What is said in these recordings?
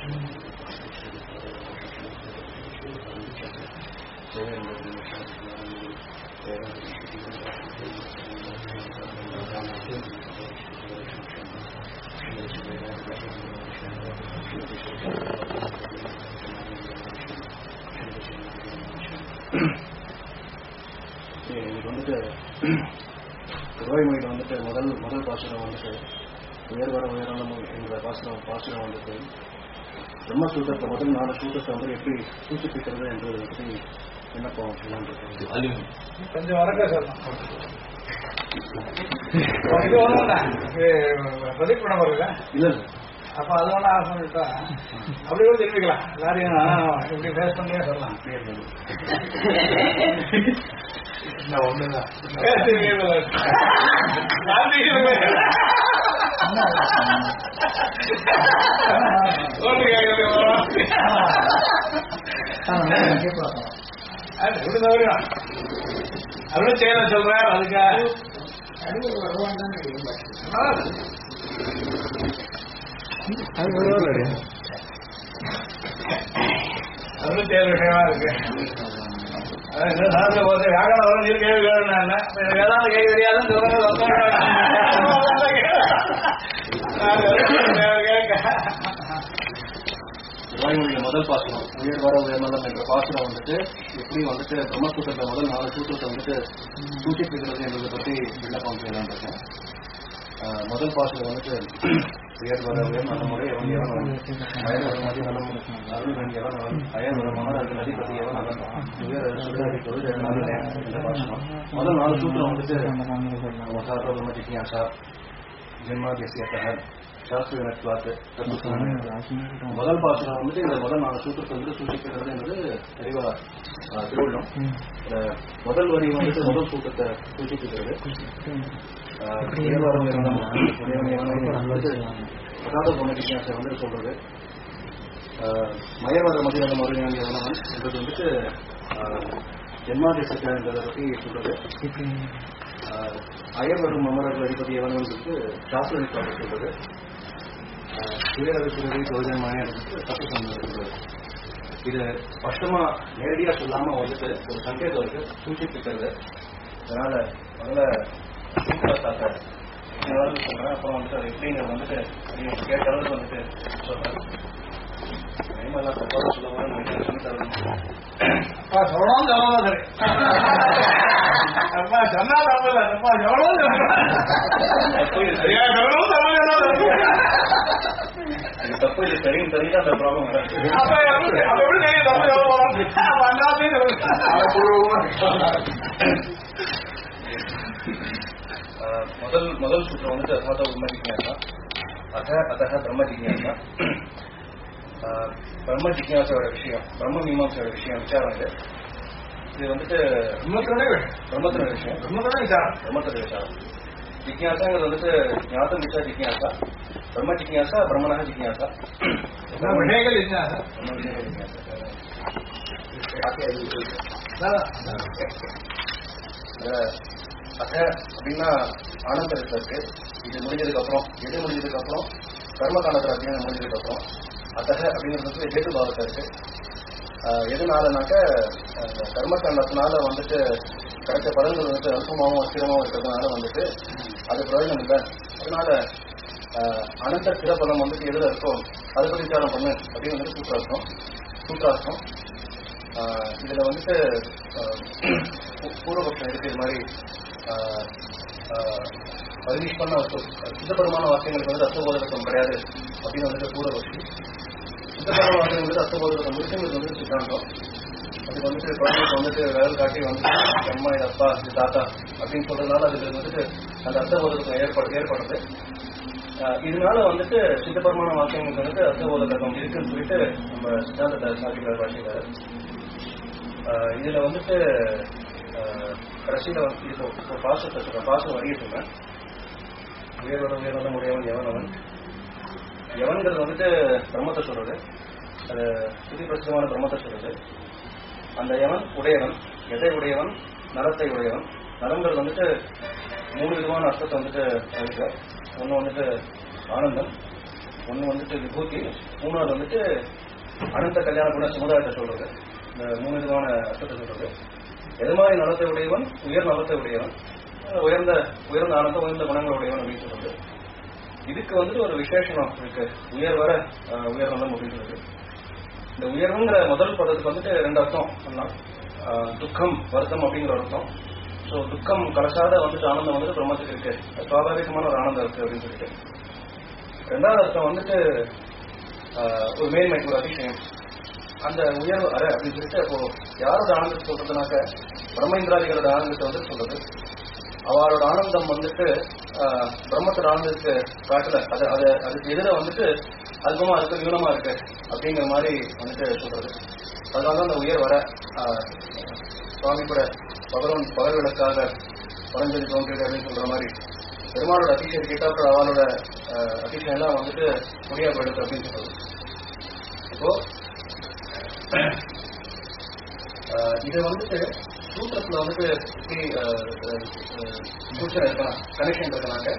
வந்துட்டு திருவாய்மொழியில் வந்துட்டு முதல் பாசுரம் வந்துட்டு உயர்வர உயரம் என்ற பாசுரம் வந்துட்டு பிரம்மசூத்திரத்தை முதல் 4 சூத்திரத்தை வந்து எப்படி சூச்சிப்பிக்கிறது என்பதை பற்றி விண்ணப்பம் கொஞ்சம் வரங்க சொல்லலாம். இது பிரதீப் படம் வருங்க இல்லை அப்ப அது ஒண்ணு ஆரம்பிட்டா அப்படி கூட தெரிவிக்கலாம். எல்லாரையும் இப்படி ஃபேஸ் பண்ணியே சொல்லலாம். ஒண்ணுதான் அருள் செய்ய சொல்றேன். அதுக்காக அருள் செய்ய விஷயமா இருக்கு. போது வியாகரணம் வரும் நீர் கேள்வி வேணும். வேதாந்த கேள்வி தெரியாதுன்னு திருவாய்மொழியில முதல் பாசுரம் உயர்வர உயர்நலம் என்ற பாசுரம் வந்துட்டு எப்படி வந்துட்டு பிரம்மசூத்திரத்தை முதல் 4 சூத்திரத்தை வந்துட்டு சூச்சிப்பிக்கிறது என்பதை பற்றி விண்ணப்பம் செய்யலாம் இருக்கேன். முதல் பாசுரம் வந்துட்டு உயர்வர உயர்நலம் முறை எவன் எவன் அயர்வர மதி நலம் அருள் எவன் அயர்வரமான அதுக்கு அதிபதி எவன் அவன் உயர் சுடரிப்பது என்ற பாசுரம். முதல் 4 சூத்திரம் வந்துட்டு பிரம்ம ஜிக்ஞாசா ஜென்மாதியசியத்தக சாஸ்திரத்து முதல் பாசுரம் வந்துட்டு இந்த முதல் 4 சூத்திரத்தை வந்து சூச்சிக்கிறது என்பது தெளிவா திருவள்ளும். முதல் வரி வந்துட்டு முதல் சூத்திரத்தை சூச்சிக்கிறது. பிரசாத பிரம்ம ஜிக்ஞாசை வந்து சொல்றது மயவர மதிநலம் அருஞானி எவனவன் என்பது வந்துட்டு ஜென்மாதியசியத்தை என்பதை பற்றி சொல்றது. அயர்வரும் அமரர்கள் அதிபதி எவனவன் சாஸ்திரத்தை சொல்றது. சுயரவிசுரதி தோஜன்மானே தப்பு சொல்றது. இது ஸ்பஷ்டமா நேரடியா சொல்லாம வந்துட்டு ஒரு சங்கேதம் இருக்கு சூச்சிப்பிக்கிறது. அதனால முதல்ல சொல்றேன். அப்புறம் வந்துட்டு அது எப்படிங்கிறது வந்துட்டு கேட்ட அளவுக்கு வந்துட்டு சொல்றேன். டைமெல்லாம் தப்பாக சொல்ல சொல்லி தரணும். சொல்லணும் சொல்லணும் சரி சொன்னா தப்பு இல்லை. தப்பு இது சரின்னு தெரிஞ்சா அந்த ப்ராப்ளம் முதல் சூத்திரம் வந்துட்டு அதாவது பிரம்ம ஜிக்ஞாசா அத பிரம்ம ஜிக்ஞாசா. பிரம்ம ஜிக்ஞாசோட விஷயம் பிரம்ம மீமாசோட விஷயம் விசாரம் இது. இது வந்துட்டு பிரம்மத்தோட விஷயம் பிரம்மத்தோட விசாரம். ஜிக்ஞாசாங்கிறது வந்துட்டு ஞாத்தம் விசா ஜிக்ஞாசா பிரம்ம ஜிக்ஞாசா பிரம்மனாக ஜிக்ஞாசா அத அப்படின்னா ஆனந்தத்தில் இருக்கு. இது முடிஞ்சதுக்கு அப்புறம் எது முடிஞ்சதுக்கு அப்புறம் கர்ம காலத்துல அத்தியானம் முடிஞ்சதுக்கு அப்புறம் அத்தக அப்படிங்கிறது ஹேது பாவத்தை இருக்கு. எதுனாலனாக்க கர்மகாண்டத்தினால வந்துட்டு கிடைச்ச பலன்கள் வந்துட்டு அல்பமாகவும் அஸ்திரமாகவும் இருக்கிறதுனால வந்துட்டு அது பிரயோஜனம் இல்லை. அதனால அனந்த சிறப்பலம் வந்துட்டு எதுல இருக்கும் அதை பற்றி விசாரம் பண்ணு அப்படின்னு வந்துட்டு சூத்திரார்த்தம். இதுல வந்துட்டு பூர்வபக்ஷம் இருக்கு. இது மாதிரி பரிநிஷ்பன்ன சித்தபரமான வாக்கியங்களுக்கு வந்து அர்த்தபோதகம் கிடையாது அப்படின்னு வந்துட்டு பூர்வபக்ஷி. சித்தபரமான வாக்கியங்கள் வந்து அர்த்தபோதகம் முடிச்சுங்கிறது வந்து சித்தாந்தம். அதுக்கு வந்துட்டு குழந்தைக்கு வந்துட்டு வேலை காட்டி வந்துட்டு அம்மா இது அப்பா இது தாத்தா அப்படின்னு சொல்றதுனால அதுக்கு வந்துட்டு அந்த அர்த்தபோதகம் ஏற்படுறது. இதனால வந்துட்டு சித்தபரமான வாக்கியங்களுக்கு வந்துட்டு அர்த்தபோதகம் இருக்குன்னு சொல்லிட்டு நம்ம சித்தாந்தத்தை சாதிக்கிற பாஷையில இதுல வந்துட்டு கடைசியில வந்து இப்போ பாசத்தை சொல்றேன். பாசம் வரைய சொல்றேன். உயர்வர உடையவன் எவனவன் எவன்கிறது வந்துட்டு பிரம்மத்தை சொல்றது. அது சுதி பிரசிதமான பிரம்மத்தை சொல்றது. அந்த எவன் உடையவன் எதை உடையவன் நலத்தை உடையவன். நலங்கிறது வந்துட்டு 3 விதமான அர்த்தத்தை வந்துட்டு இருக்கு. ஒன்று வந்துட்டு ஆனந்தம், ஒன்று வந்துட்டு விபூதி, மூணாவது வந்துட்டு அனந்த கல்யாண குண சமுதாயத்தை சொல்றது. இந்த 3 விதமான அர்த்தத்தை சொல்றது. எது மாதிரி நலத்தை உடையவன், உயர் நலத்தை உடையவன், உயர்ந்த ஆனந்தம், உயர்ந்த குணங்கள் உடையவன் அப்படின்னு சொல்றது. இதுக்கு வந்துட்டு ஒரு விசேஷனம் இருக்கு, உயர் வர உயர் நலம் அப்படின்னு சொல்றது. இந்த உயர்வுங்கிற முதல் பதத்துக்கு வந்துட்டு 2 அர்த்தம் சொல்லலாம். துக்கம், வருத்தம் அப்படிங்கிற ஒரு அர்த்தம். ஸோ துக்கம் கலசாத வந்துட்டு ஆனந்தம் வந்துட்டு பிரம்மத்துக்கு இருக்கு, சுவாபாவிகமான ஒரு ஆனந்தம் இருக்கு அப்படின்னு சொல்லிட்டு. 2வது அர்த்தம் வந்துட்டு ஒரு மேன்மை, ஒரு அதிசயம். அந்த உயர்வு அற அப்படின்னு சொல்லிட்டு அப்போ யாரோட ஆனந்தத்தை சொல்றதுனாக்க பிரம்மேந்திராதிகளோட ஆனந்தத்தை வந்துட்டு சொல்றது. அவரோட ஆனந்தம் வந்துட்டு பிரம்மத்தோட ஆனந்தத்துக்கு காட்டல, அதுக்கு எதிர வந்துட்டு அல்பமா இருக்கு, நியூனமா இருக்கு அப்படிங்கிற மாதிரி வந்துட்டு சொல்றது. அதனால அந்த உயர் வர சுவாமி கூட பகல் விளக்காக பரஞ்சலி தோன்றியது அப்படின்னு சொல்ற மாதிரி பெருமாளோட அதிசயம் கேட்டா அப்புறம் அவளோட அதிசயம் எல்லாம் வந்துட்டு முடியா போயிடுது அப்படின்னு சொல்றது. இப்போ இது வந்துட்டு சூத்திரத்துல வந்துட்டு எப்படி சூச்சனை இருக்கலாம், கனெக்ஷன் இருக்கனாங்க.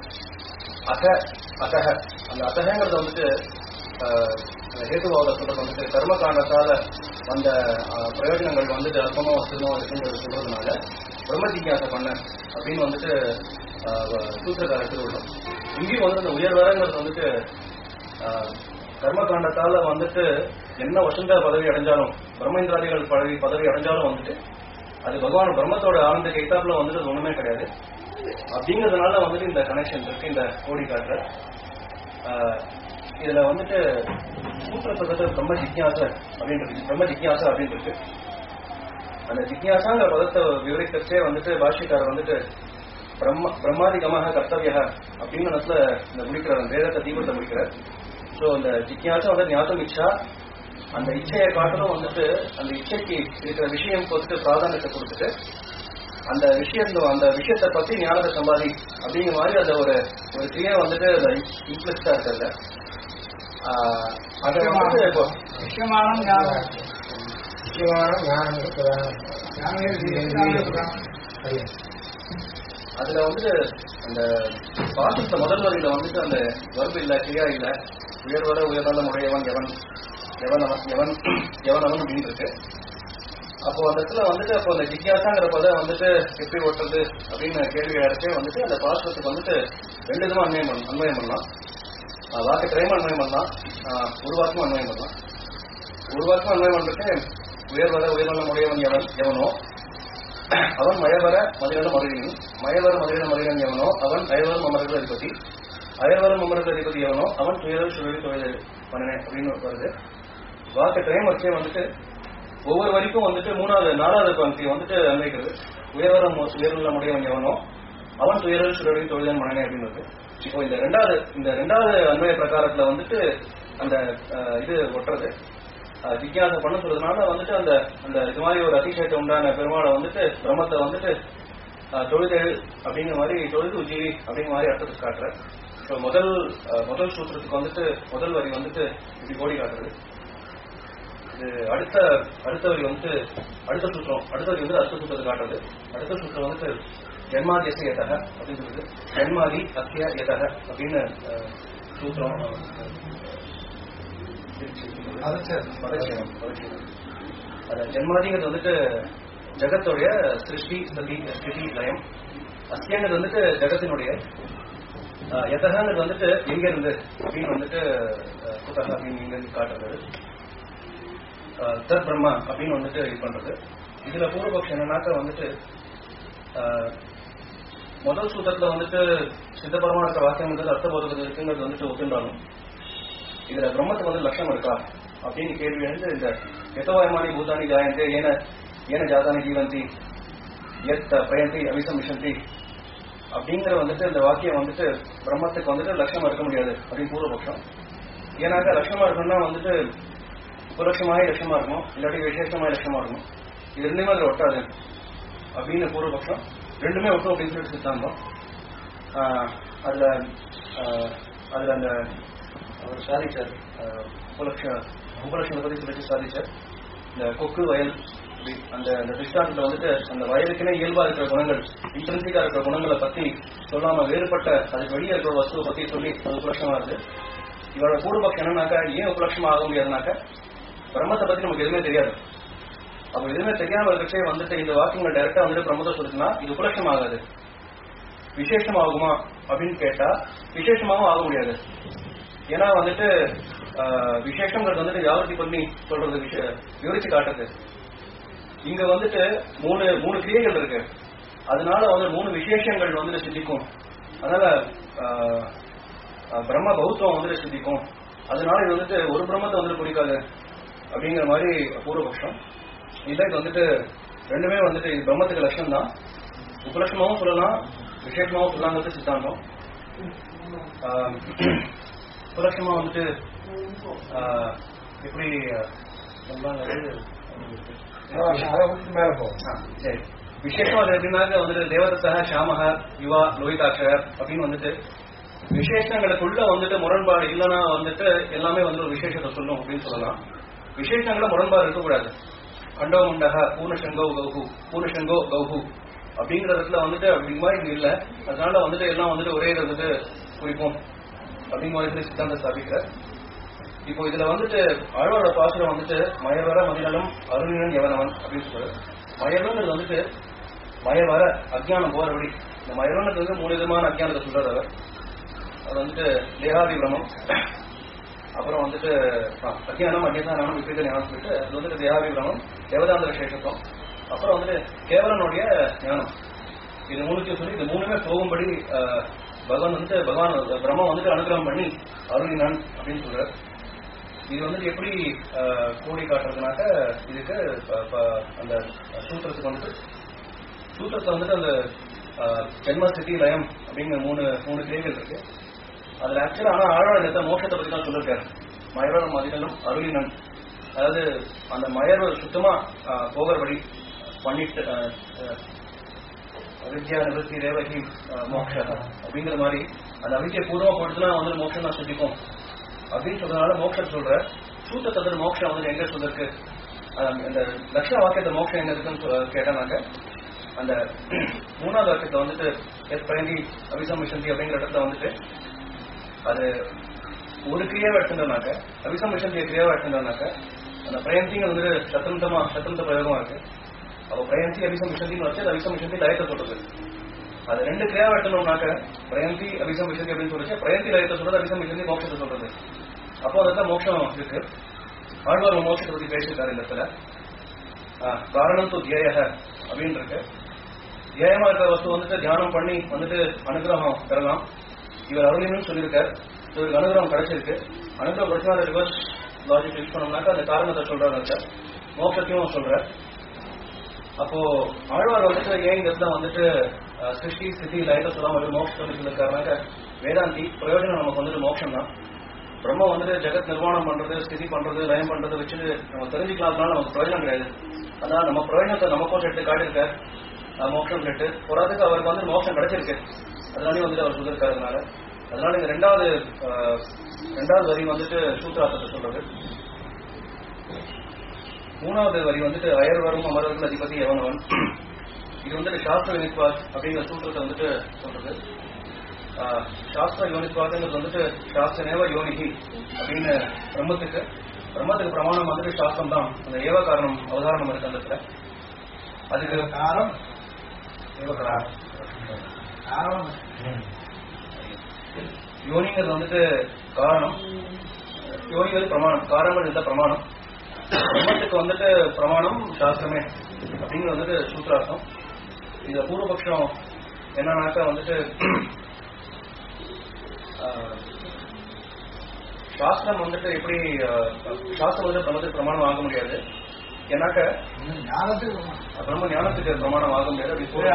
அத்தக அந்த அத்தகங்கிறது வந்துட்டு ஹேதுவாத சொல்றது வந்துட்டு கர்ம காண்டத்தால அந்த பிரயோஜனங்கள் வந்துட்டு அல்பமா வசதமா இருக்குங்கிறது சொல்றதுனால பிரம்ம ஜிக்யாசை பண்ண அப்படின்னு வந்துட்டு சூத்திரக்காரத்தில் உள்ளோம். இங்கேயும் வந்து அந்த உயர் வரங்கிறது வந்துட்டு கர்ம காண்டத்தால வந்துட்டு என்ன வசந்த பதவி அடைஞ்சாலும், பிரம்மேந்திராதிகள் பதவி அடைஞ்சாலும் வந்துட்டு அது பகவான் பிரம்மத்தோட ஆனந்த கைத்தாப்புல வந்துட்டு அது ஒண்ணுமே கிடையாது அப்படிங்கிறதுனால வந்துட்டு இந்த கனெக்ஷன் இருக்கு இந்த கோடி காட்டுற. இதுல வந்துட்டு சூத்திரத்தை பிரம்ம ஜிக்யாசா அப்படின்றது, பிரம்ம ஜிக்யாசா அப்படின்னு இருக்கு. அந்த ஜிக்யாசாங்கிற பதத்தை விவரிக்கச்சே வந்துட்டு பாஷ்யக்காரர் வந்துட்டு பிரம்மாதிகமாக கர்த்தவிய அப்படின்னு இந்த முடிக்கிறார், அந்த வேதத்தை தீபத்தை முடிக்கிறார். ஸோ அந்த ஜிக்யாசா வந்து ஞாபகம் இச்சா, அந்த இச்சையை காட்டணும் வந்துட்டு அந்த இச்சைக்கு இருக்கிற விஷயம் வந்துட்டு பிராதானியத்தை கொடுத்துட்டு அந்த விஷயத்தை பத்தி ஞானத்தை சம்பாதி அப்படிங்கிற மாதிரி அந்த ஒரு கிரியா வந்துட்டு இம்ப்ளிஸ்டா இருக்கிறது. அதை வந்து இப்போ அதுல வந்துட்டு அந்த பாசத்துல முதல் வரையில வந்துட்டு அந்த வர்பு இல்ல, கிரியா இல்ல, உயர்வர உயர்நல உடையவன் எவன் அவன் அப்படின்னு இருக்கு. அப்போ அந்த இடத்துல வந்துட்டு அப்போ அந்த ஜிக்யாசாங்கிற பதம் வந்துட்டு எப்படி ஓட்டுறது அப்படின்னு கேள்வி அடைச்சே வந்துட்டு அந்த பாசத்துக்கு வந்துட்டு 2 விதமா அன்வயம் பண்ணலாம். வாக்கு திரைமா அன்வயம் பண்ணலாம், ஒரு வாக்கும் அன்வயம் பண்ணலாம். ஒரு வாக்கும் அன்வயம் பண்றதுக்கு உயர்வர உயர்நலம் உடையவன் எவனோ அவன் மயவர மதிரன மருகன், மயவர மதிரன மருகன் எவனோ அவன் அயவரம் அமர்கள் அதிபதி, அயவரம் அமர்கள் அதிபதி எவனோ அவன் துயரல் சுழலி தொழில் பண்ணனே அப்படின்னு வருது. வாக்கு திரைம் வச்சே வந்துட்டு ஒவ்வொரு வரைக்கும் வந்துட்டு 4வது பங்கி வந்துட்டு அன்வைக்கிறது. உயர்நலம் உடையவன் எவனோ அவன் துயரல் சுழலி தொழில் மனனே அப்படின்னு இருக்கு. இப்போ இந்த 2வது அன்வய பிரகாரத்துல வந்துட்டு அந்த இது ஒட்டுறது ஜிக்யாசை பண்ண சொல்றதுனால வந்துட்டு அந்த இது மாதிரி ஒரு அதிசயத்தை உண்டான பெருமாளை வந்துட்டு பிரம்மத்தை வந்துட்டு தொழுதல் அப்படிங்கிற மாதிரி தொழுது உஜீவி அப்படிங்கிற மாதிரி அர்த்தத்துக்கு காட்டுற. ஸோ முதல் சூத்திரத்துக்கு வந்துட்டு முதல் வரி வந்துட்டு இப்படி கோடி காட்டுறது. இது அடுத்த வரி வந்துட்டு அடுத்த வரி வந்து அடுத்த சூத்திரத்தை காட்டுறது. அடுத்த சூத்திரம் வந்துட்டு ஜென்மாதி எச எதக அப்படின்னு சொல்லுது. ஜென்மாதி அத்திய எதக அப்படின்னு சூத்திரம். ஜென்மாதிங்கிறது வந்துட்டு ஜெகத்துடைய சிருஷ்டி ஸ்திதி லயம். அத்தியங்கிறது வந்துட்டு ஜெகத்தினுடைய, எதகங்கிறது வந்துட்டு எங்க இருந்து அப்படின்னு வந்துட்டு குத்தக அப்படின்னு இங்க இருந்து காட்டுறது. தத் பிரம்மா அப்படின்னு வந்துட்டு இது பண்றது. இதுல பூர்வபக்ஷம் என்னன்னாக்க வந்துட்டு முதல் சூத்திரத்துல வந்துட்டு சித்தபரமா இருக்கிற வாக்கியம் வந்து அர்த்தபோதத்தில் இருக்குங்கிறது வந்துட்டு ஒத்துண்டாலும் இதுல பிரம்மத்துக்கு வந்து லட்சணம் இருக்கா அப்படின்னு கேள்வி எழுந்து இந்த எத்தோயமானி பூதானி ஜாயந்தே ஏன ஜாதானி ஜீவந்தி எத் பிரயந்தி அவிசமிஷந்தி அப்படிங்கிற வந்துட்டு இந்த வாக்கியம் வந்துட்டு பிரம்மத்துக்கு வந்துட்டு லட்சணம் இருக்க முடியாது அப்படின்னு பூர்வபக்ஷம். ஏன்னாக்கா லட்சணமா இருக்கணும்னா வந்துட்டு உபலட்சமாய் லட்சமா இருக்கணும், இல்லாட்டி விசேஷமாய் லட்சமா இருக்கணும். இது 2மே அதுல ஒட்டாது அப்படின்னு பூர்வபக்ஷம். 2மே ஒட்டும் அப்படின்னு சொல்லிட்டு சித்தாந்தம். அதுல அந்த அவர் சாதிச்சார், உபலட்சணத்தை பத்தி சொல்லிட்டு சாதிச்சார். இந்த கொக்கு வயல் அந்த திருஷ்டாந்தத்துல வந்துட்டு அந்த வயலுக்குன்னே இயல்பா இருக்கிற குணங்கள், இன்ட்ரென்சிக்கா இருக்கிற குணங்களை பத்தி சொல்லாம வேறுபட்ட அதுக்கு வெளியே இருக்கிற வஸ்துவை பத்தி சொல்லி அது உபலட்சணமா இருக்கு. இவரோட பூர்வபக்ஷம் என்னன்னாக்கா ஏன் உபலட்சமா ஆக முடியாதுனாக்கா பிரம்மத்தை பத்தி நமக்கு எதுவுமே தெரியாது. அப்ப எதுவுமே தெரியாம இருக்கே வந்துட்டு இந்த வாக்கியங்களை டைரக்டா வந்துட்டு பிரம்மத்தை சொல்லுச்சுன்னா இது உபலட்சம் ஆகாது. விசேஷம் ஆகுமா அப்படின்னு கேட்டா விசேஷமாவும் ஆக முடியாது. ஏன்னா வந்துட்டு விசேஷங்கிறது வந்துட்டு வியாபத்தி பண்ணி சொல்றது விவரிச்சு காட்டுறது. இங்க வந்துட்டு மூணு கிரியைகள் இருக்கு. அதனால வந்து 3 விசேஷங்கள் வந்துட்டு சித்திக்கும். அதனால பிரம்ம பௌத்தம் வந்துட்டு சித்திக்கும். அதனால இது வந்துட்டு ஒரு பிரம்மத்தை வந்துட்டு குறிக்காது அப்படிங்கிற மாதிரி பூர்வபக்ஷம். இல்ல இது வந்துட்டு ரெண்டுமே வந்துட்டு இது பிரம்மத்துக்கு லட்சணம் தான். உபலட்சமாவும் சொல்லலாம், விசேஷமாவும் சொல்லலாங்கிறது சித்தாந்தம். உபலட்சமா வந்துட்டு எப்படி சரி விசேஷம் அது எப்படின்னாக்க வந்துட்டு தேவதத்தா ஷாமக யுவா லோகிதாட்சர் அப்படின்னு வந்துட்டு விசேஷங்களுக்குள்ள வந்துட்டு முரண்பாடு இல்லைன்னா வந்துட்டு எல்லாமே வந்து ஒரு விசேஷத்தை சொல்லும் அப்படின்னு சொல்லலாம். விசேஷங்கள முரண்பாடு இருக்கக்கூடாது. கண்டோ முண்டக பூர்ணசங்கோ கௌஹு பூர்ணசங்கோ கௌஹு அப்படிங்கிறதுல வந்துட்டு அப்படிங்க மாதிரி இல்லை. அதனால வந்துட்டு எல்லாம் வந்துட்டு ஒரே வந்துட்டு குறிப்போம் அப்படிங்கிற மாதிரி சித்தாந்த ஸ்தாபிக்கிறார். இப்போ இதுல வந்துட்டு ஆழ்வாரோட பாசுரம் வந்துட்டு மயவர மதிநலம் அருணினன் எவனவன் அப்படின்னு சொல்றாரு. மயவங்கிறது வந்துட்டு மயவர அஜ்ஞானம் போறபடி. இந்த மயவனுக்கு வந்து 3 விதமான அஜ்ஞானத்தை சொல்றாரு அவர். அது வந்துட்டு தேகாதி பிரமம், அப்புறம் வந்துட்டு அஜ்ஞானம் அஜ்ஞானம் விபரீத ஞானம் சொல்லிட்டு அது வந்துட்டு தேகாதி பிரமம் தேவதாந்திர சேஷத்துவம், அப்புறம் வந்துட்டு கேவலனுடைய ஞானம். இது 3 சொல்லி இந்த 3மே போகும்படி பகவான் வந்துட்டு பிரம்ம வந்துட்டு அனுகிரகம் பண்ணி அருளினான் அப்படின்னு சொல்றாரு. இது வந்துட்டு எப்படி கோடி காட்டுறதுனாக்க இதுக்கு அந்த சூத்திரத்துக்கு வந்துட்டு சூத்திரத்தை வந்துட்டு அந்த ஜென்ம ஸ்திதி லயம் அப்படிங்கிற 3 கிரியைகள் இருக்கு. அதுல ஆக்சுவலா ஆனா ஆழ்வார் மோட்சத்தை பத்தி தான் சொல்லிருக்காரு. மயவர் மதிநலம் அருளினன், அதாவது அந்த மயர்வர் சுத்தமா போகிறபடி பண்ணிட்டு அவித்யா நிவர்த்தி தேவகி மோட்ச அப்படிங்கிற மாதிரி அந்த அவித்யை பூர்வமா போட்டுனா வந்து மோட்சம் தான் சித்திக்கும் அப்படின்னு சொல்றதுனால மோட்சம் சொல்ற சூத்திரத்தை மோட்சம் வந்து எங்க சொல்லிருக்கு. அந்த லட்சண வாக்கியத்தை மோட்சம் எங்க இருக்குன்னு கேட்டானாக்க அந்த 3வது வாக்கியத்தை வந்துட்டு பிரயந்தி அபிசம்மிஷந்தி அப்படிங்கிற இடத்துல வந்துட்டு அது ஒரு கிரியாவை எடுத்துட்டோம்னாக்க அபிசம்மிஷந்திய கிரியாவை எடுத்துட்டோம்னாக்க அந்த பிரயந்திங்க வந்து சத்தந்த பிரயோகமா இருக்கு. அப்போ பிரயந்தி அபிசம்மிஷந்தின்னு வச்சு அது அபிசம்மிஷந்தி லயத்தை சொல்றது. அது 2 கிரியாவை எடுத்தோம்னாக்க பிரயந்தி அபிசம்மிஷந்தி அப்படின்னு சொல்லிச்சு பிரயந்தி லயத்தை சொல்றது, அபிசம்மிஷந்தி மோட்சத்தை சொல்றது. அப்போ அதுதான் மோட்சம் இருக்கு. ஆழ்வார் மோட்சத்தை பத்தி பேசியிருக்காரு இந்த இடத்துல. காரணம் து தியேய அப்படின்னு இருக்கு. தியேயமா இருக்கிற வஸ்து வந்துட்டு தியானம் பண்ணி வந்துட்டு அனுகிரகம் பெறலாம். இவர் அருளினும் சொல்லியிருக்காரு. இவருக்கு அனுகிரகம் கிடைச்சிருக்கு. அனுகிரகம் கிடைச்சா அந்த ரிவர்ஸ் லாஜிக் யூஸ் பண்ணோம்னாக்கா அந்த காரணத்தை சொல்றாங்க, மோட்சத்தையும் சொல்ற. அப்போ ஆழ்வார் வந்துட்டு ஏன் இந்த இடத்துல வந்துட்டு சிருஷ்டி ஸ்திதி லயத்தை சொல்லாம மோட்சம் சொல்லியிருக்காருனாக்க வேதாந்தி பிரயோஜனம் நமக்கு வந்துட்டு மோட்சம் தான். பிரம்ம வந்துட்டு ஜெகத் நிர்மாணம் பண்றது ஸ்திதி பண்றது லயம் பண்றது வச்சுட்டு நம்ம தெரிஞ்சுக்கலாம்னால நமக்கு பிரயோஜனம் கிடையாது. அதனால நம்ம பிரயோஜனத்தை நமக்கும் செட்டு காட்டியிருக்காரு மோட்சம் செட்டு போறதுக்கு அவருக்கு வந்து மோட்சம் கிடைச்சிருக்கு. அதனாலே வந்துட்டு அவர் சொல்லியிருக்காருனால அதனால இந்த 2வது வரி வந்துட்டு சூத்திரார்த்தத்தை சொல்றது. 3வது வரி வந்துட்டு அயர்வரும் அமரர்கள் அதிபதி எவனவன். இது வந்துட்டு சாஸ்திர யூனித்வாஸ் அப்படிங்கிற சூத்திரத்தை வந்துட்டு சொல்றது. சாஸ்திர யோனித்வாசங்கிறது வந்துட்டு சாஸ்திரேவ யோனிகி அப்படின்னு பிரம்மத்துக்கு பிரமாணம் வந்துட்டு சாஸ்திரம் தான். அந்த ஏவ காரணம் அவதாரணம் இருக்கு அந்த இடத்துல. அதுக்கு காரணம் யோனிங்கிறது வந்துட்டு காரணம், யோனிங்கிறது பிரமாணம், காரணங்கள் இருந்தா பிரமாணம். பிரம்மத்துக்கு வந்துட்டு பிரமாணம் சாஸ்திரமே அப்படிங்கிறது வந்துட்டு சூத்திரார்த்தம். இந்த பூர்வபக்ஷம் என்னன்னாக்கா வந்துட்டு சாஸ்திரம் வந்துட்டு எப்படி சாஸ்திரம் வந்து பிரம்மத்துக்கு பிரமாணம் ஆக முடியாது. ஏன்னாக்க பிரம்ம ஞானத்துக்கு பிரமாணம் ஆக முடியாது.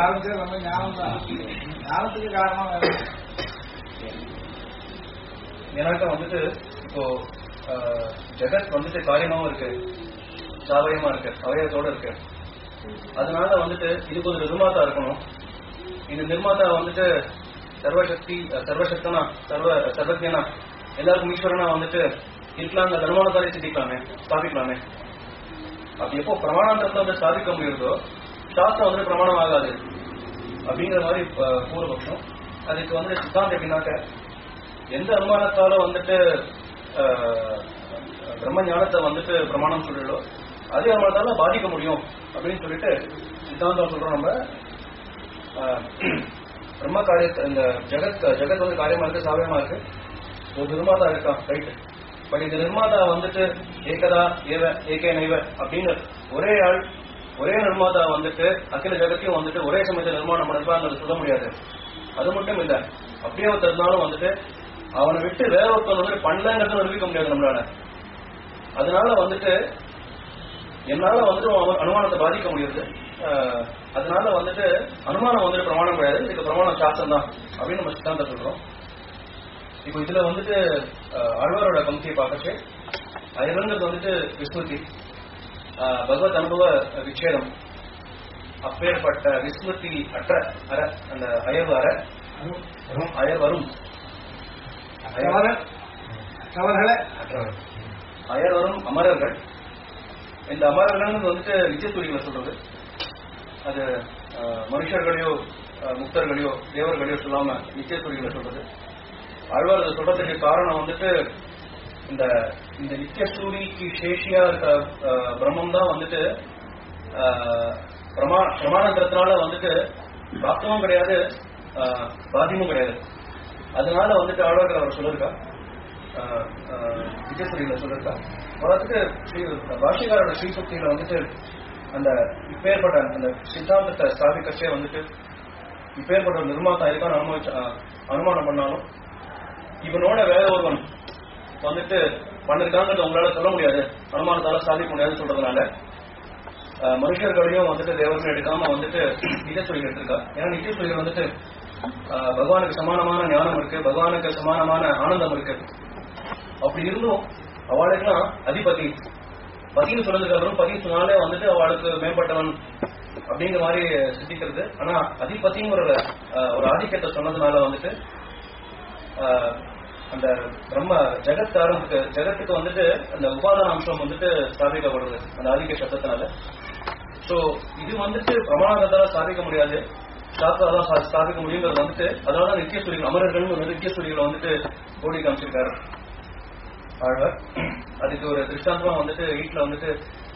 ஏன்னாக்க வந்துட்டு இப்போ ஜெகத் வந்துட்டு காரியமாவும் இருக்கு, சாவயமா இருக்கு, அவயத்தோட இருக்கு. அதனால வந்துட்டு இதுக்கு ஒரு நிர்மாதா இருக்கணும். இந்த நிர்மாதா வந்துட்டு சர்வசக்தனா சர்வஜனா எல்லாருக்கும் ஈஸ்வரனா வந்துட்டு இருக்கலாம். அந்த தர்மானத்தாலே சித்திக்கலாமே, ஸ்தாபிக்கலாமே. அப்படி எப்போ பிரமாணத்தை வந்து ஸ்தாபிக்க முடியுதோ சாஸ்திரம் வந்து பிரமாணம் ஆகாது அப்படிங்கிற மாதிரி பூர்வபக்ஷம். அதுக்கு வந்து சித்தாந்தம் எப்படின்னாக்க எந்த அனுமானத்தாலும் வந்துட்டு பிரம்ம ஞானத்தை வந்துட்டு பிரமாணம் சொல்றோ அதே நம்மளால பாதிக்க முடியும் அப்படின்னு சொல்லிட்டு சித்தாந்தம் சொல்றோம். நம்ம பிரம்ம காரியத்தை இந்த ஜெகத் வந்து காரியமா இருக்கு, சாவியமா இருக்கு, ஒரு நிர்மாதா இருக்கான், ரைட்டு. பட் இந்த நிர்மாதா வந்துட்டு ஏகதா ஏவ ஏகே நைவ அப்படின்னு ஒரே ஆள் ஒரே நிர்மாதா வந்துட்டு அகில ஜெகத்தையும் வந்துட்டு ஒரே சமயத்தில் நிர்மாணம் பண்ணிருப்பாங்கிறது சொல்ல முடியாது. அது மட்டும் இல்ல, அப்படியே ஒருத்தருந்தாலும் வந்துட்டு அவனை விட்டு வேற ஒருத்தர் வந்துட்டு பண்ணலங்கிறத நிரூபிக்க முடியாது நம்மளால. அதனால வந்துட்டு என்னால வந்துட்டு அனுமானத்தை பாதிக்க முடியாது. அதனால வந்துட்டு அனுமானம் வந்துட்டு பிரமாணம் கிடையாது, இதுக்கு பிரமாணம் சாஸ்திரம் தான் அப்படின்னு நம்ம சித்தாந்தம் சொல்றோம். இப்போ இதுல வந்துட்டு ஆழ்வாரோட பங்கியை பார்க்கச்சு அயர்ங்கிறது வந்துட்டு விஸ்மிருதி, பகவத் அனுபவ விச்சேதம். அப்பேற்பட்ட விஸ்மிருதி அற்ற அற அந்த அயர்வு அற அயர் வரும் அயர் வரும் அமரர்கள். இந்த அமரர்கள் வந்துட்டு நித்தியசூரிகளை சொல்றது. அது மனுஷர்களையோ முக்தர்களையோ தேவர்களையோ சொல்லாம நித்தியசூரிகளை சொல்றது. ஆழ்வார் அதை சொல்றதுக்கு காரணம் வந்துட்டு இந்த நித்தியசூரிக்கு சேஷியா இருக்க பிரம்மம் தான் வந்துட்டு பிரமாணத்தினால வந்துட்டு பிராப்தமும் கிடையாது, பாதியமும் கிடையாது. அதனால வந்துட்டு ஆழ்வார்கள் அவர் சொல்லிருக்கா, நித்தியசூரிகளை சொல்லிருக்கா. அவருக்கு பாஷிகாரோட ஸ்ரீசக்தியில வந்துட்டு அந்த இப்பேற்பட்ட அந்த சித்தாந்தத்தை ஸ்தாபிக்கச்சே வந்துட்டு இப்பேற்பட்ட ஒரு நிர்மாதா இருக்கான்னு அனுமானம் பண்ணாலும் இவனோட வேற ஒருவன் வந்துட்டு பண்ணிருக்காங்கிறது உங்களால சொல்ல முடியாது, அனுமானத்தால சாதிக்க முடியாதுன்னு சொல்றதுனால மனுஷர்களையும் வந்துட்டு தேவர்கள் எடுக்காம வந்துட்டு நித்தியசூரிகள் எடுத்திருக்கா. ஏன்னா நித்தியசூரிகள் வந்துட்டு பகவானுக்கு சமானமான ஞானம் இருக்கு, பகவானுக்கு சமானமான ஆனந்தம் இருக்கு. அப்படி இருந்தும் அவளுக்குலாம் அதிபதி பதின்னு சொன்னதுக்கு அப்புறம் பதி சொன்னாலே வந்துட்டு அவளுக்கு மேம்பட்டவன் அப்படிங்கிற மாதிரி சித்திக்கிறது. ஆனா அதிபதிங்கிற ஒரு ஆதிக்கத்தை சொன்னதுனால வந்துட்டு அந்த பிரம்ம ஜெகத்துக்கு வந்துட்டு அந்த உபாதான அம்சம் வந்துட்டு ஸ்தாபிக்கப்படுறது அந்த ஆதிக்க சத்தத்தினால. சோ இது வந்துட்டு பிரமாணத்தால ஸ்தாபிக்க முடியாது, சாஸ்திரம் ஸ்தாபிக்க முடியுங்கிறது வந்துட்டு அதனாலதான் நித்தியசூரிகள் அமரர்கள் நித்தியசூரிகளை வந்துட்டு கோடி காமிச்சிருக்காரு ஆழ்வார். அதுக்கு ஒரு திருஷ்டாந்தமா வந்துட்டு வீட்டுல வந்துட்டு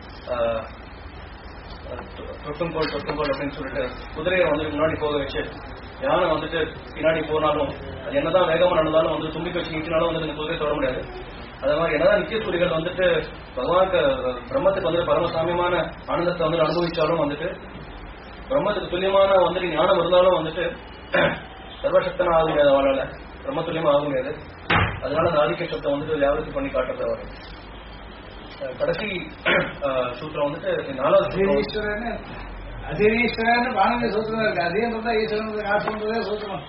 தொட்டுங்கோள் அப்படின்னு சொல்லிட்டு குதிரையை வந்துட்டு முன்னாடி போக வச்சு யானை வந்துட்டு பின்னாடி போனாலும் அது என்னதான் வேகமா நடந்தாலும் வந்து தும்பிக்க வச்சு நீட்டினாலும் வந்து இந்த குதிரையை தொட முடியாது. அதே மாதிரி என்னதான் நித்தியசூரிகள் வந்துட்டு பகவானுக்கு பிரம்மத்துக்கு வந்துட்டு பரமசாமியமான ஆனந்தத்தை வந்து அனுபவிச்சாலும் வந்துட்டு பிரம்மத்துக்கு துல்லியமான வந்துட்டு ஞானம் இருந்தாலும் வந்துட்டு சர்வசக்தனா ஆக முடியாது, அவளால பிரம்ம துல்லியமா ஆக முடியாது. அதனால அந்த ஆதிக்க சப்தம் வந்துட்டு வியாபத்தி பண்ணி காட்டுறது அவர். கடைசி சூத்திரம் வந்துட்டு 4வது அதீஸ்வரன் பானங்க சூத்திரம் இருக்கு. அதேன்றதா ஈஸ்வரனுக்கு காசு பண்றதே சூத்திரம்.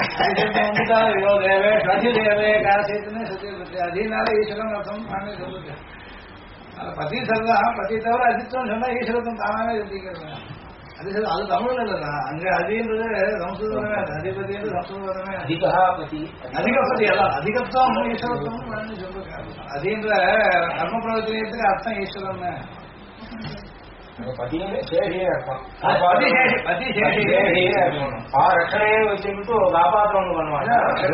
அதனால ஈஸ்வரன் அர்த்தம் பானங்க சொல்லிருக்கேன். பதி சொல்றான், பதி தவிர அதிர்த்தம் சொன்னா ஈஸ்வரத்தம் தானாவே சிந்திக்கிறது. அது தமிழ்ல இல்ல, அங்க அதின்றது சம்ஸ்கிருதமே, அதிபதின்றது சம்ஸ்கிருதமே. அதிகபதி அல்ல, அதிகத்துவம் ஈஸ்வரத்துவம் சொல்லிருக்காங்க. அதின்ற கர்ம பிரவச்சனத்துக்கு அர்த்தம் ஈஸ்வரன். வச்சுக்கிட்டு காப்பாற்றவங்க பண்ணுவாங்க.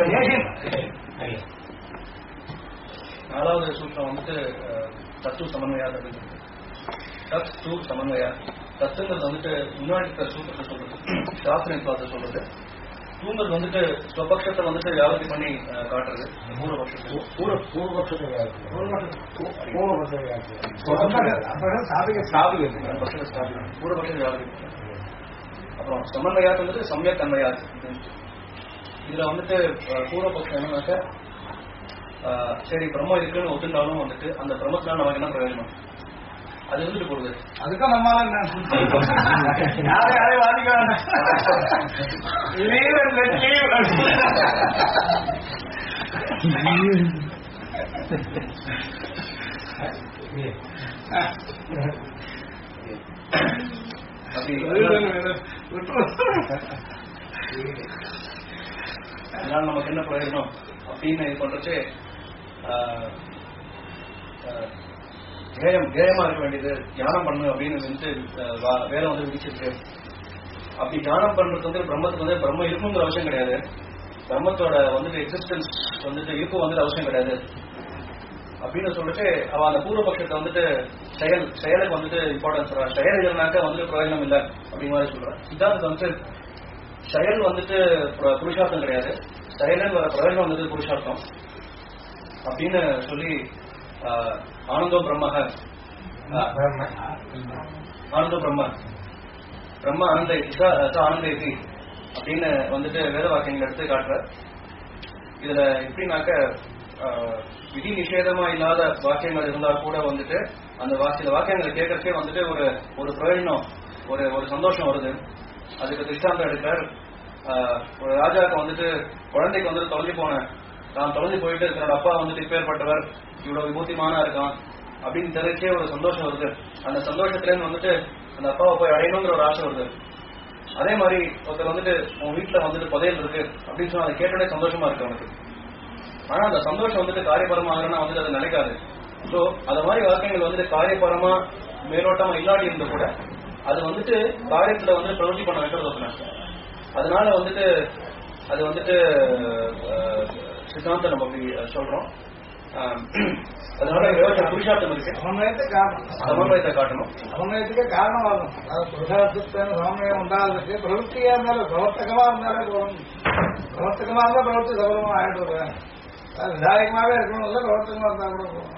4வது சூத்திரம் வந்துட்டு தத்து சமன்வயா அப்படின்னு தத்து சமன்வயா. தத்துங்கிறது வந்துட்டு முன்னாடி சூத்திரத்தை சொல்றது, சாஸ்திர விசுவாசத்தை சொல்றது. தூங்கிறது வந்துட்டு ஸ்வபக்ஷத்தை வந்துட்டு வியாபத்தி பண்ணி காட்டுறது. பூர்வபக்ஷத்தை அப்புறம் சமன்வயாத் வந்துட்டு சமயக் அன்வயாத். இதுல வந்துட்டு பூர்வபக்ஷம் என்னன்னாக்க சரி பிரம்மம் இருக்குன்னு ஒத்துண்டாலும் வந்துட்டு அந்த பிரம்மத்தினால நமக்கு என்ன பிரயோஜனம், அது வந்துட்டு போடுது. அதுக்கும் நம்மளால யாரையும் வாதிக்க அதனால நமக்கு என்ன பிரயோஜனம் அப்படின்னு இது பண்றச்சு கேயமா இருக்க வேண்டியது, தியானம் பண்ணு அப்படின்னு வந்துட்டு வேலை வந்து விதிச்சிருக்கு. அப்படி தியானம் பண்றது வந்து பிரம்மத்துக்கு வந்து பிரம்ம இருக்குங்கிற அவசியம் கிடையாது, பிரம்மத்தோட வந்துட்டு எக்ஸிஸ்டன்ஸ் வந்துட்டு இருப்பு வந்துட்டு அவசியம் கிடையாது. அப்படின்னு சொல்லிட்டு அவ அந்த பூர்வபக்ஷத்தை வந்துட்டு செயலுக்கு வந்துட்டு இம்பார்ட்டன்ஸ் சொல்றா. செயல் இல்லைனாக்க வந்துட்டு பிரயோஜனம் இல்லை அப்படிங்கிற மாதிரி சொல்றேன். சித்தாந்தம் வந்துட்டு செயல் வந்துட்டு புருஷார்த்தம் கிடையாது, செயலன் வர பிரயோஜனம் வந்துட்டு புருஷார்த்தம் அப்படின்னு சொல்லி ஆனந்தம் பிரம்ம ஆனந்தம் பிரம்ம ஆனந்த ஆனந்தி அப்படின்னு வந்துட்டு வேத வாக்கியங்கள் எடுத்து காட்டுற. இதுல எப்படின்னாக்க விதி நிஷேதமா இல்லாத வாக்கியங்கள் இருந்தா கூட வந்துட்டு அந்த வாக்கியங்களை கேட்கறதே வந்துட்டு ஒரு பிரயோஜனம், ஒரு சந்தோஷம் வருது. அதுக்கு திருஷ்டாந்தம் எடுக்கிறார். ஒரு ராஜாவுக்கு வந்துட்டு குழந்தைக்கு வந்துட்டு தொலைஞ்சு போயிட்டு தன்னோட அப்பா வந்துட்டு இப்பேற்பட்டவர், இவ்வளவு விபூத்திமானா இருக்கான் அப்படின்னு தெரிவிச்சே ஒரு சந்தோஷம் வருது. அந்த சந்தோஷத்துல வந்துட்டு அந்த அப்பாவை போய் அடையணுங்கிற ஒரு ஆசை வருது. அதே மாதிரி ஒருத்தர் வந்துட்டு உன் வீட்டுல வந்துட்டு புதையல் இருக்கு அப்படின்னு சொன்னா அதை கேட்டோடனே சந்தோஷமா இருக்கு அவனுக்கு. ஆனா அந்த சந்தோஷம் வந்துட்டு காரியபரமாகனா வந்துட்டு அது நினைக்காது. ஸோ அந்த மாதிரி வாக்கியங்கள் வந்துட்டு காரியபரமா மேலோட்டமா இல்லாட்டி இருந்த கூட அது வந்துட்டு காரியத்துல வந்து பிரவர்த்தி பண்ண வைக்கிறது. அதனால வந்துட்டு அது வந்துட்டு சித்தாந்தம் நம்ம அப்படி சொல்றோம். அதனால புருஷார்த்தம் இருக்கு, சமன்வயத்தை காட்டணும். சமன்வயத்துக்கே காரணமாகும். அதாவது புருஷார்த்தத்தை சமன்வயம் உண்டாகிறதுக்கு பிரவൃத்தியா இருந்தாலும் பிரவர்த்தகமா இருந்தாலே போகணும். பிரவர்த்தகமா இருந்தா பிரவர்த்தி சபலமா ஆயிட்டு விதாயகமாவே இருக்கணும், இல்லை பிரவர்த்தகமா இருந்தா கூட போகணும்.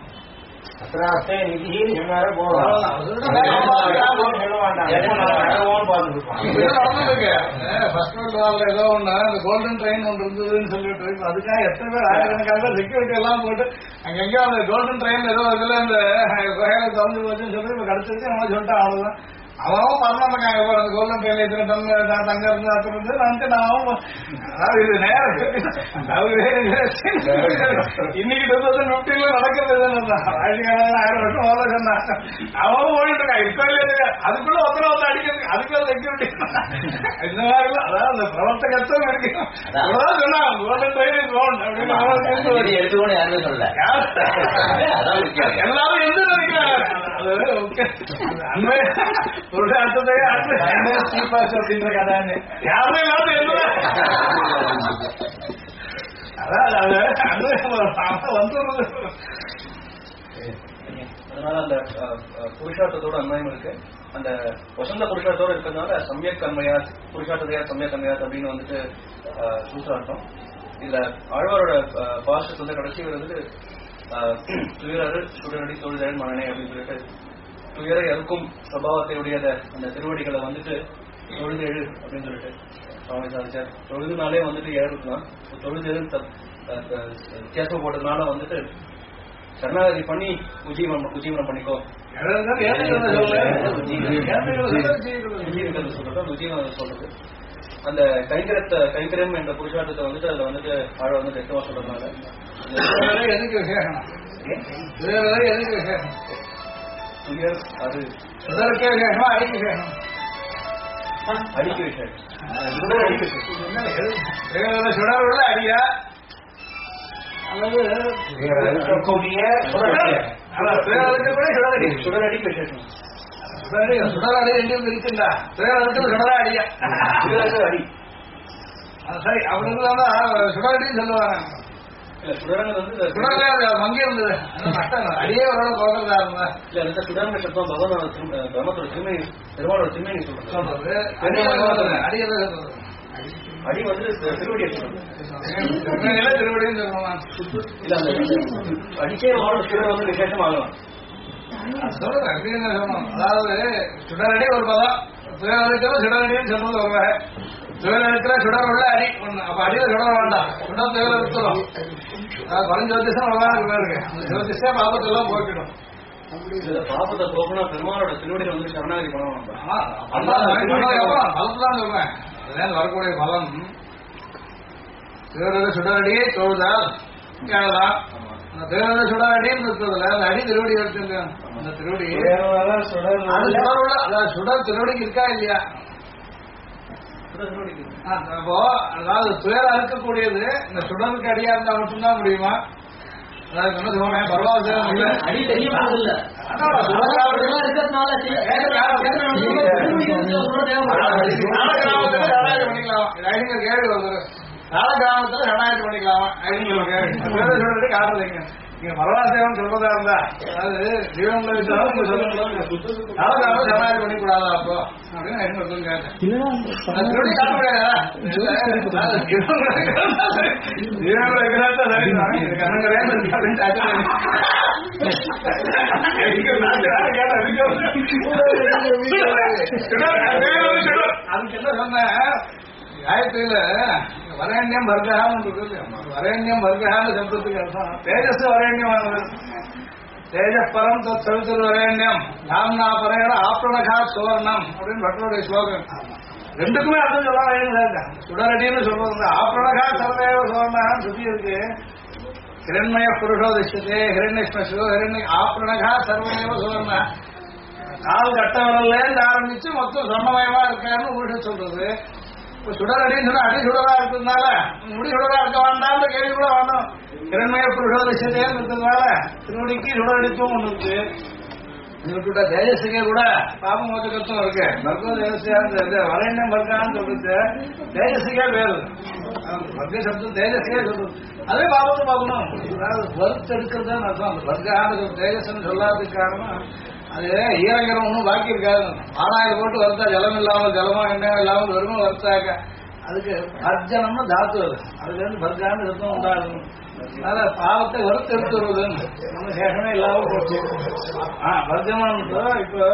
ஏதோ ஒண்ணு அந்த கோல்டன் ட்ரெயின் ஒன்று இருந்ததுன்னு சொல்லிட்டு அதுக்காக எத்தனை பேர் ஆயிரக்கணக்கான செக்யூரிட்டி எல்லாம் போட்டு அங்கெங்கயோ அந்த கோல்டன் ட்ரெயின் ஏதோ இதுல இந்த திறந்து போச்சுன்னு சொல்லி இப்ப கிடைச்சிருக்கு நம்ம சொல்லிட்டு அவ்வளவுதான். அவன் பரமாட்டாங்க அந்த கோல்டன் ட்ரெயின்ல இத்தனை டன் தங்க இருந்து அத்தனை வந்து நான் அதாவது இது நேரம் இன்னைக்கு 2015 நடக்கிறது 1000 வருஷம் ஓட சொன்னான். அவன் ஓடிட்டு இருக்கான் இப்ப இல்ல, அதுக்குள்ள ஒருத்தர அடிக்கிறது அதுக்குள்ள செக்யூரிட்டி இந்த மாதிரி இல்ல. அதாவது அந்த பிரவர்த்தகத்துவம் இருக்கு. சொன்னா கோல்டன் ட்ரெயின் அப்படின்னு எடுத்துக்கணும் யாருமே சொல்லல, எல்லாரும் எந்த நினைக்கிறாங்க அண்மை ஒரு அர்த்தத்தையே அப்படின்ற கதான்னு யாருமே வந்துடுறது. அதனால அந்த புருஷார்த்தத்தோட அன்மயம் இருக்கு. அந்த வசந்த புருஷார்த்தோட இருக்கிறதுனால சமயக் அன்மையா புருஷார்த்ததையா சமயக் அன்மையாத் அப்படின்னு வந்துட்டு சூத்திரார்த்தம். இதுல ஆழ்வாரோட பாஸ்ட் வந்து கடைசி வந்துட்டு துயரரு சுடரடி தொழுதல் மனநே அப்படின்னு சொல்லிட்டு துயரை அறுக்கும் சபாவத்தை உடையத அந்த திருவடிகளை வந்துட்டு தொழுது எழு அப்படின்னு சொல்லிட்டு சுவாமி சாதிச்சார். தொழுதுனாலே வந்துட்டு ஏறுக்கலாம், தொழுது எழு வித்தியாசம் போட்டதுனால வந்துட்டு சரணாகதி பண்ணி உஜீவனம் பண்ணிக்கோ சொல்றது. அந்த கைங்கரம் என்ற புருஷார்த்தத்தை வந்துட்டு அதுல வந்துட்டு ஆழ வந்து தெக்கமா சொல்றதுனால எதுக்கு விசேஷம் துயர் அது சுடருக்கே விசேஷமா அடிக்க விசேஷம் அடிக்க விஷயம் சுடர் உள்ள அடியா அல்லது சுடரடி விசேஷம் சுடரடி ரெண்டும் இருக்குண்டா சுடரா அடியா அடி சரி அப்படின்னு சுடரடின்னு சொல்லுவாங்க. மங்கி இருந்தது அடியே ஒரு போகிறதா இருந்தா இல்ல சுடரங்க சத்தம் பகவான் பிரம்மத்தோட திருமை பெருமாளோட திருமையை சொல்றது. அடி வந்து திருவடியை திருவடின்னு சொல்லுவான். இல்ல அடிக்கே சுடர் வந்து விசேஷம் ஆகலாம் சொல்றது அப்படின்னு சொல்லணும். அதாவது சுடரடி ஒரு பதம், சுயநலத்துல சுடரடின்னு சொல்றது ஒரு வகை. சுயநலத்துல சுடர் உள்ள அடி ஒண்ணு. அப்ப அடியில சுடர் வேண்டாம், சுடர் தேவை எடுத்துடும். பரஞ்ச ஜோதிஷம் நல்லா இருக்கு. அந்த ஜோதிஷே பாபத்தெல்லாம் போய்க்கிடும். பாபத்தை போகணும் பெருமாளோட திருவடியில் வந்து சரணாகதி பண்ணணும். பலத்தான் சொல்றேன், அதுதான் வரக்கூடிய பலம். தேவரத சுடரடியை தொழுதால் கேளலாம். அந்த தேவரத சுடரடின்னு இருக்கிறதுல அந்த அடி திருவடி எடுத்துங்க. அந்த திருவடி சுடர் திருவடிக்கு இருக்கா இல்லையா? அப்போ அதாவது துயர் அறுக்கக்கூடியது இந்த சுடருக்கு அடியா இருந்தா மட்டும்தான் முடியுமா? அதாவது என்ன சொல்றேன், பரவாயில்ல அடி தெரிய பண்ணிக்கலாம். கேள்வி வருது, கால கிராமத்துல சரணாகதி பண்ணிக்கலாமா? காட்டுறதுங்க நீங்க பரவாசேவன் சொல்றதா இருந்தா அதாவது ஜீவன்ல வச்சாலும் நீங்க சொல்லுங்க அதாவது சமாதி பண்ணிக்கூடாதா அப்போ அப்படின்னு என்ன கேட்டேன் ஜீவன்ல வைக்கிறதா சரி கண்ணங்களே அதுக்கு என்ன சொன்னேன் காயத்ரியில வரேண்யம் வர்க்கான்னு வரேண்யம் வர்க்கான்னு சப்தத்துக்கு அர்த்தம் தேஜஸ் வரேண்யமானது தேஜப்பரம் தவிர்த்தது வரேண்யம் நாம்னா பரையோட ஆப்ரணகா சுவர்ணம் அப்படின்னு பட்டருடைய ஸ்லோகம் ரெண்டுக்குமே அர்த்தம் சொல்ல வேண்டியது சுடரடின்னு சொல்றது ஆப்ரணகா சர்வேவ சுவர்ணம் சுத்தி இருக்கு ஹிரண்மய புருஷோ திஷ்யதே ஹிரண்யஸ்மசோ ஹிரண்ய ஆப்ரணகா சர்வேவ சுவர்ண கால் கட்டவரல்லேருந்து ஆரம்பிச்சு மொத்தம் சொன்னமயமா இருக்காருன்னு உருட்டு சொல்றது சுடர் அடின்னு சொன்னா அடி சுடரா இருக்கிறதுனால முடி சுடரா இருக்க வேண்டாம்னு கேள்வி கூட வேணும் ஹிரண்மய புருஷோ திஷ்யதேன்னு இருக்கிறதுனால திருவடிக்கு சுடரடிக்கும் ஒண்ணு இருக்கு இவர்கிட்ட தேஜஸுக்கே கூட பாபம் மோச்சகத்தும் இருக்கு பர்கோ தேஜஸ்யா வரேண்யம் பர்கான்னு சொல்றது தேஜஸுக்கே பேரு பர்க சப்தம் தேஜஸுக்கே சொல்றது அதே பாபத்தை பார்க்கணும் அதாவது வறுத்து எடுக்கிறதுன்னு அர்த்தம் அந்த பர்கான்னு தேஜஸ்ன்னு சொல்லாததுக்கு காரணம் அது ஈரங்கரம் ஒன்றும் பாக்கி இருக்காது 6000 போட்டு வறுத்தா ஜலம் இல்லாமல் ஜலமா எண்ணெய் இல்லாமல் வெறும் வறுத்தாக்க அதுக்கு அர்ஜனம்னு தாத்து அது அதுல இருந்து பர்கான்னு சத்தம் உண்டாகணும் அதனால பாவத்தை வறுத்து எடுத்து வருவதுன்னு ஒன்றும் சேஷமே இல்லாமல் போச்சு வர்ஜமானு இப்போ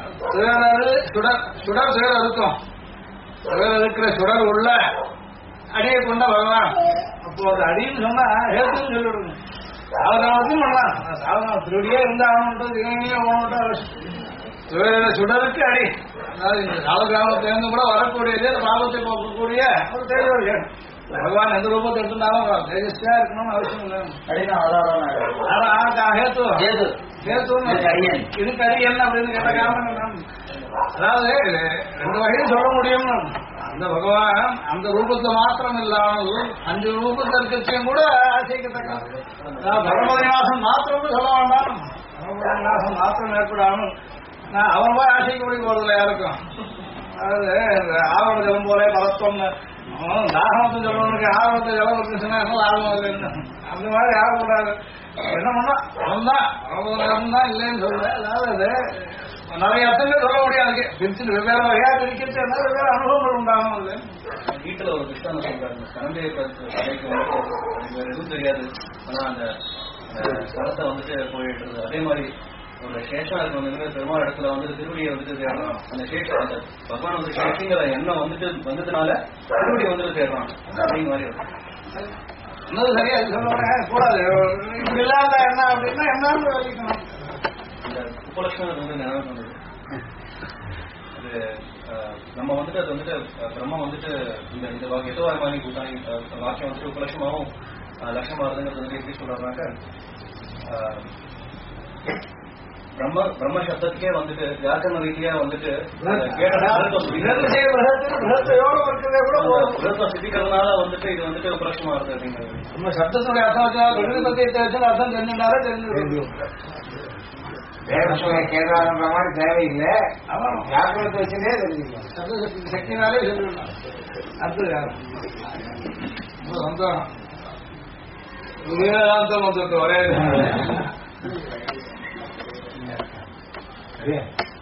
சுடர் சுடர் இருக்கும் சுடர் இருக்கிற சுடர் உள்ள அடியை கொண்ட பகவான் அப்போ அது அடின்னு சொன்னா ஹேத்துன்னு சொல்லிவிடுங்க சாவதானத்தையும் பண்ணலாம் சாவதானம் திருடியே இருந்தா ஆகணுன்றது இவங்க போகணுன்ட்டு அவசியம் சுடருக்கு அடி அதாவது இந்த சாவகிராமத்திலிருந்து கூட வரக்கூடியது பாவத்தை போக்கக்கூடிய ஒரு தேவை பகவான் எந்த ரூபத்தை எடுத்துட்டாலும் தேஜஸ்யா இருக்கணும்னு அவசியம் இல்லை இதுக்கு அரியன் அப்படின்னு கேட்ட காரணம் அதாவது 2 வகையும் சொல்ல முடியும் அந்த பகவான் அந்த ரூபத்தை மாத்திரம் இல்லாமல் 5 ரூபத்தை இருக்கச்சையும் கூட ஆசைக்கத்தக்க பரமதிவாசம் மாத்திரம் சொல்ல வேண்டாம் பரமதிவாசம் மாத்திரம் ஏற்படாமல் நான் அவன் போய் ஆசைக்கப்படி போறதில்ல யாருக்கும் அதாவது ஆவண ஜலம் போல பலத்தம்னு தாகமத்தை சொல்றவனுக்கு ஆர்வத்தை ஜலம் இருக்குன்னா என்ன ஆர்வம் இல்லைன்னு அந்த மாதிரி யாரும் கூடாது என்ன பண்ணா அவன் தான் இல்லைன்னு சொல்ல அதாவது அது நிறைய அர்த்தங்கள் சொல்ல முடியாது பிரிச்சு வெவ்வேறு வகையா பிரிக்கிறது என்ன வெவ்வேறு அனுபவங்கள் உண்டாகும் இல்லை வீட்டுல ஒரு கிருஷ்ணன் சொல்றாங்க சனந்தைய கலைக்கு வந்துட்டு வேற எதுவும் தெரியாது ஆனா அந்த ஸ்தலத்தை வந்துட்டு போயிட்டு அதே மாதிரி ஒரு சேஷா இருக்கு பெருமாள் இடத்துல வந்துட்டு திருவடியை வந்துட்டு தேடுறான் அந்த சேஷம் அந்த பகவான் வந்து சேஷங்கிற எண்ணம் வந்துட்டு வந்ததுனால திருவடி வந்துட்டு தேடுறான் அதே மாதிரி இன்னும் சரியா சொல்லுவாங்க கூடாது இப்படி இல்லாத என்ன அப்படின்னா என்ன வலிக்கணும் இந்த உபலட்சணம் வந்து நினைவு வந்தது அது நம்ம வந்துட்டு அது வந்துட்டு பிரம்ம வந்துட்டு இந்த இந்த எதோ மாதிரி கூட்டாணி வாக்கியம் வந்துட்டு உபலட்சமாகவும் லட்சமா இருந்துங்கிறது வந்து எப்படி சொல்றாங்க பிரம்ம சப்தத்துக்கே வந்துட்டு வியாக்கரண ரீதியா வந்துட்டு சித்திக்கிறதுனால வந்துட்டு இது வந்துட்டு உபலட்சமா இருக்கு அப்படிங்கிறது நம்ம சப்தத்துடைய அர்த்தம் அர்த்தம் தெரிஞ்சுட்டாரே தெரிஞ்சு கேட்கற மாதிரி தேவையில்லை வியாக்கரணத்தை வச்சுட்டே தெரிஞ்சுக்கலாம் சப்த சக்தினாலே சொல்லிடலாம் அடுத்தது சந்தோஷம் வேதாந்தம் வந்துட்டு ஒரே